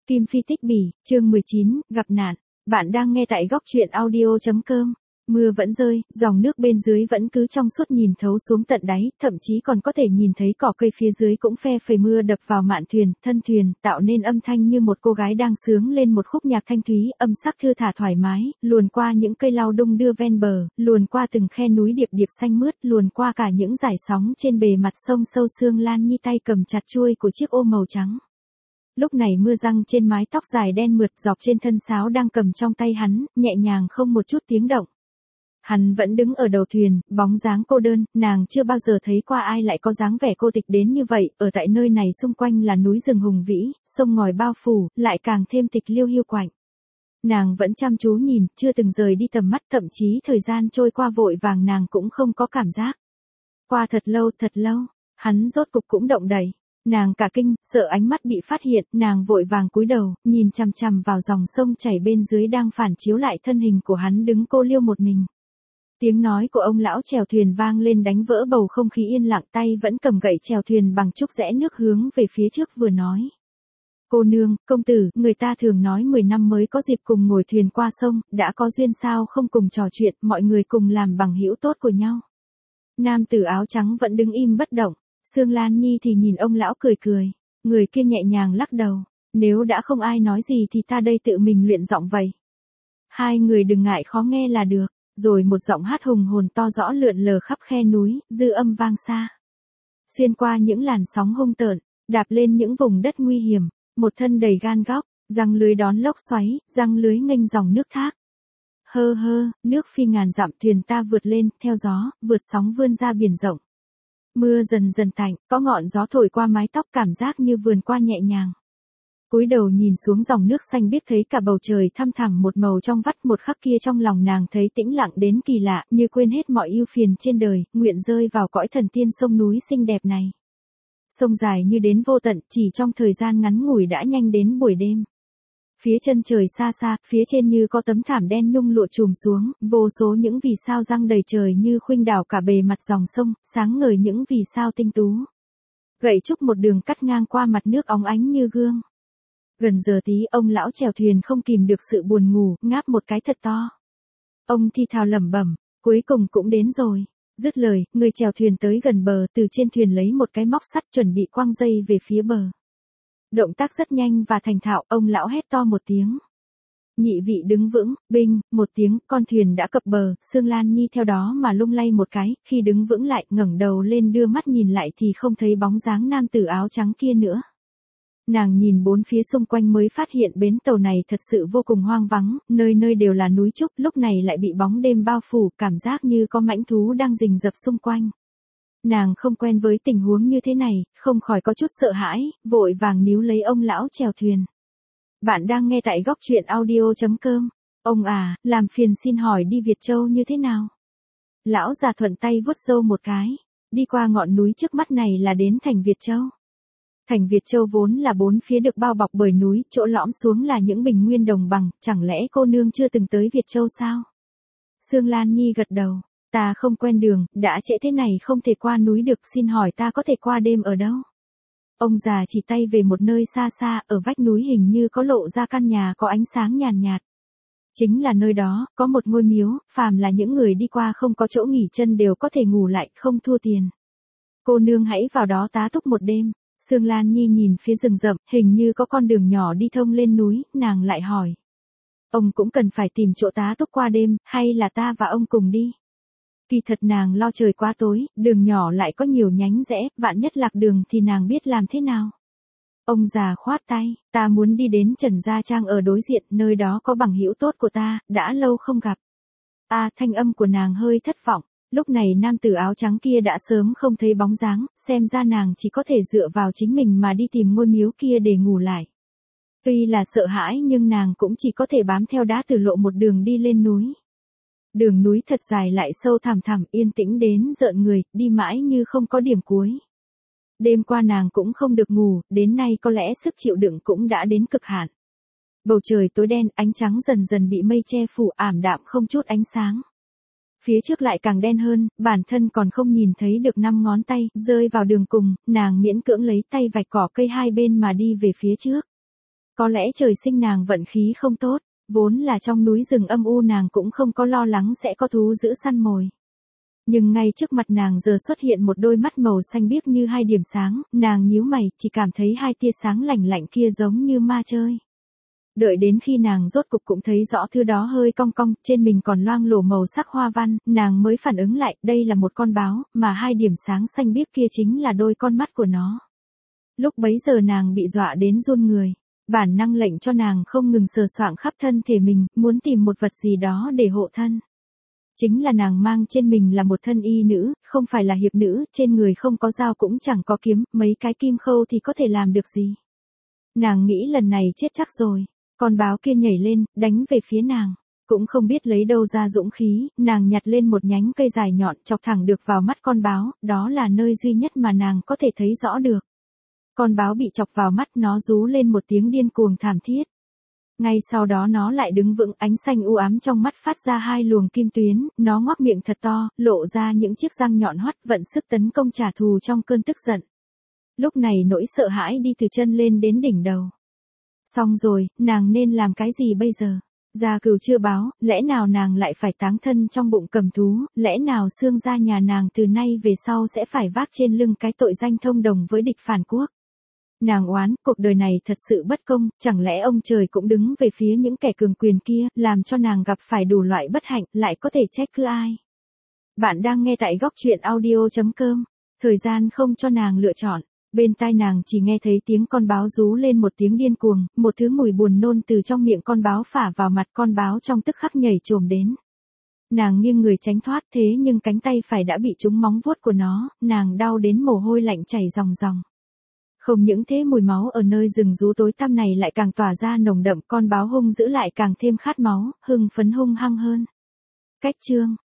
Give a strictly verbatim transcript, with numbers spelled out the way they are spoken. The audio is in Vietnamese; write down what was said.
Kim Phi tích bỉ, chương mười chín, gặp nạn. Bạn đang nghe tại góc truyện audio.com. Mưa vẫn rơi, dòng nước bên dưới vẫn cứ trong suốt nhìn thấu xuống tận đáy, thậm chí còn có thể nhìn thấy cỏ cây phía dưới cũng phe phẩy mưa đập vào mạn thuyền, thân thuyền, tạo nên âm thanh như một cô gái đang sướng lên một khúc nhạc thanh thúy, âm sắc thư thả thoải mái, luồn qua những cây lau đung đưa ven bờ, luồn qua từng khe núi điệp điệp xanh mướt, luồn qua cả những dải sóng trên bề mặt sông sâu. Sương Lan Nhi tay cầm chặt chuôi của chiếc ô màu trắng. Lúc này mưa răng trên mái tóc dài đen mượt dọc trên thân sáo đang cầm trong tay hắn, nhẹ nhàng không một chút tiếng động. Hắn vẫn đứng ở đầu thuyền, bóng dáng cô đơn, nàng chưa bao giờ thấy qua ai lại có dáng vẻ cô tịch đến như vậy, ở tại nơi này xung quanh là núi rừng hùng vĩ, sông ngòi bao phủ, lại càng thêm tịch liêu hiu quạnh. Nàng vẫn chăm chú nhìn, chưa từng rời đi tầm mắt, thậm chí thời gian trôi qua vội vàng nàng cũng không có cảm giác. Qua thật lâu, thật lâu, hắn rốt cục cũng động đậy. Nàng cả kinh, sợ ánh mắt bị phát hiện, nàng vội vàng cúi đầu, nhìn chằm chằm vào dòng sông chảy bên dưới đang phản chiếu lại thân hình của hắn đứng cô liêu một mình. Tiếng nói của ông lão chèo thuyền vang lên đánh vỡ bầu không khí yên lặng, tay vẫn cầm gậy chèo thuyền bằng trúc rẽ nước hướng về phía trước vừa nói. Cô nương, công tử, người ta thường nói mười năm mới có dịp cùng ngồi thuyền qua sông, đã có duyên sao không cùng trò chuyện, mọi người cùng làm bằng hữu tốt của nhau. Nam tử áo trắng vẫn đứng im bất động. Sương Lan Nhi thì nhìn ông lão cười cười, người kia nhẹ nhàng lắc đầu, nếu đã không ai nói gì thì ta đây tự mình luyện giọng vậy. Hai người đừng ngại khó nghe là được, rồi một giọng hát hùng hồn to rõ lượn lờ khắp khe núi, dư âm vang xa. Xuyên qua những làn sóng hung tợn, đạp lên những vùng đất nguy hiểm, một thân đầy gan góc, răng lưới đón lốc xoáy, răng lưới nghênh dòng nước thác. Hơ hơ, nước phi ngàn dặm thuyền ta vượt lên, theo gió, vượt sóng vươn ra biển rộng. Mưa dần dần tạnh, có ngọn gió thổi qua mái tóc cảm giác như vườn qua nhẹ nhàng. Cúi đầu nhìn xuống dòng nước xanh biếc thấy cả bầu trời thăm thẳm một màu trong vắt, một khắc kia trong lòng nàng thấy tĩnh lặng đến kỳ lạ, như quên hết mọi ưu phiền trên đời, nguyện rơi vào cõi thần tiên sông núi xinh đẹp này. Sông dài như đến vô tận, chỉ trong thời gian ngắn ngủi đã nhanh đến buổi đêm. Phía chân trời xa xa, phía trên như có tấm thảm đen nhung lụa trùm xuống, vô số những vì sao răng đầy trời như khuynh đảo cả bề mặt dòng sông, sáng ngời những vì sao tinh tú. Gậy trúc một đường cắt ngang qua mặt nước óng ánh như gương. Gần giờ tí ông lão chèo thuyền không kìm được sự buồn ngủ, ngáp một cái thật to. Ông thi thào lẩm bẩm, cuối cùng cũng đến rồi. Dứt lời, người chèo thuyền tới gần bờ, từ trên thuyền lấy một cái móc sắt chuẩn bị quăng dây về phía bờ. Động tác rất nhanh và thành thạo, ông lão hét to một tiếng. Nhị vị đứng vững, binh, một tiếng, con thuyền đã cập bờ, Sương Lan Nhi theo đó mà lung lay một cái, khi đứng vững lại, ngẩng đầu lên đưa mắt nhìn lại thì không thấy bóng dáng nam tử áo trắng kia nữa. Nàng nhìn bốn phía xung quanh mới phát hiện bến tàu này thật sự vô cùng hoang vắng, nơi nơi đều là núi trúc, lúc này lại bị bóng đêm bao phủ, cảm giác như có mãnh thú đang rình rập xung quanh. Nàng không quen với tình huống như thế này, không khỏi có chút sợ hãi, vội vàng níu lấy ông lão chèo thuyền. Bạn đang nghe tại góc truyện audio.com. Ông à, làm phiền xin hỏi đi Việt Châu như thế nào? Lão già thuận tay vuốt râu một cái, đi qua ngọn núi trước mắt này là đến thành Việt Châu. Thành Việt Châu vốn là bốn phía được bao bọc bởi núi, chỗ lõm xuống là những bình nguyên đồng bằng, chẳng lẽ cô nương chưa từng tới Việt Châu sao? Sương Lan Nhi gật đầu. Ta không quen đường, đã trễ thế này không thể qua núi được, xin hỏi ta có thể qua đêm ở đâu? Ông già chỉ tay về một nơi xa xa, ở vách núi hình như có lộ ra căn nhà có ánh sáng nhàn nhạt. Chính là nơi đó, có một ngôi miếu, phàm là những người đi qua không có chỗ nghỉ chân đều có thể ngủ lại, không thua tiền. Cô nương hãy vào đó tá túc một đêm. Sương Lan Nhi nhìn phía rừng rậm, hình như có con đường nhỏ đi thông lên núi, nàng lại hỏi. Ông cũng cần phải tìm chỗ tá túc qua đêm, hay là ta và ông cùng đi? Kỳ thật nàng lo trời quá tối, đường nhỏ lại có nhiều nhánh rẽ, vạn nhất lạc đường thì nàng biết làm thế nào. Ông già khoát tay, ta muốn đi đến Trần Gia Trang ở đối diện, nơi đó có bằng hữu tốt của ta, đã lâu không gặp. À, thanh âm của nàng hơi thất vọng, lúc này nam tử áo trắng kia đã sớm không thấy bóng dáng, xem ra nàng chỉ có thể dựa vào chính mình mà đi tìm ngôi miếu kia để ngủ lại. Tuy là sợ hãi nhưng nàng cũng chỉ có thể bám theo đá tử lộ một đường đi lên núi. Đường núi thật dài lại sâu thẳm thẳm, yên tĩnh đến rợn người, đi mãi như không có điểm cuối. Đêm qua nàng cũng không được ngủ, đến nay có lẽ sức chịu đựng cũng đã đến cực hạn. Bầu trời tối đen, ánh trắng dần dần bị mây che phủ, ảm đạm không chút ánh sáng. Phía trước lại càng đen hơn, bản thân còn không nhìn thấy được năm ngón tay, rơi vào đường cùng, nàng miễn cưỡng lấy tay vạch cỏ cây hai bên mà đi về phía trước. Có lẽ trời sinh nàng vận khí không tốt, vốn là trong núi rừng âm u nàng cũng không có lo lắng sẽ có thú dữ săn mồi. Nhưng ngay trước mặt nàng giờ xuất hiện một đôi mắt màu xanh biếc như hai điểm sáng, nàng nhíu mày, chỉ cảm thấy hai tia sáng lạnh lạnh kia giống như ma chơi. Đợi đến khi nàng rốt cục cũng thấy rõ thứ đó hơi cong cong, trên mình còn loang lổ màu sắc hoa văn, nàng mới phản ứng lại, đây là một con báo, mà hai điểm sáng xanh biếc kia chính là đôi con mắt của nó. Lúc bấy giờ nàng bị dọa đến run người, bản năng lệnh cho nàng không ngừng sờ soạng khắp thân thể mình, muốn tìm một vật gì đó để hộ thân. Chính là nàng mang trên mình là một thân y nữ, không phải là hiệp nữ, trên người không có dao cũng chẳng có kiếm, mấy cái kim khâu thì có thể làm được gì. Nàng nghĩ lần này chết chắc rồi, con báo kia nhảy lên, đánh về phía nàng. Cũng không biết lấy đâu ra dũng khí, nàng nhặt lên một nhánh cây dài nhọn chọc thẳng được vào mắt con báo, đó là nơi duy nhất mà nàng có thể thấy rõ được. Con báo bị chọc vào mắt, nó rú lên một tiếng điên cuồng thảm thiết. Ngay sau đó nó lại đứng vững, ánh xanh u ám trong mắt phát ra hai luồng kim tuyến, nó ngoác miệng thật to, lộ ra những chiếc răng nhọn hoắt, vận sức tấn công trả thù trong cơn tức giận. Lúc này nỗi sợ hãi đi từ chân lên đến đỉnh đầu. Xong rồi, nàng nên làm cái gì bây giờ? Gia Cửu chưa báo, lẽ nào nàng lại phải táng thân trong bụng cầm thú, lẽ nào xương gia nhà nàng từ nay về sau sẽ phải vác trên lưng cái tội danh thông đồng với địch phản quốc? Nàng oán, cuộc đời này thật sự bất công, chẳng lẽ ông trời cũng đứng về phía những kẻ cường quyền kia, làm cho nàng gặp phải đủ loại bất hạnh, lại có thể trách cứ ai? Bạn đang nghe tại góc truyện audio chấm com, thời gian không cho nàng lựa chọn. Bên tai nàng chỉ nghe thấy tiếng con báo rú lên một tiếng điên cuồng, một thứ mùi buồn nôn từ trong miệng con báo phả vào mặt, con báo trong tức khắc nhảy chồm đến. Nàng nghiêng người tránh thoát, thế nhưng cánh tay phải đã bị trúng móng vuốt của nó, nàng đau đến mồ hôi lạnh chảy ròng ròng. Không những thế, mùi máu ở nơi rừng rú tối tăm này lại càng tỏa ra nồng đậm, con báo hung dữ lại càng thêm khát máu, hưng phấn hung hăng hơn. Cách chương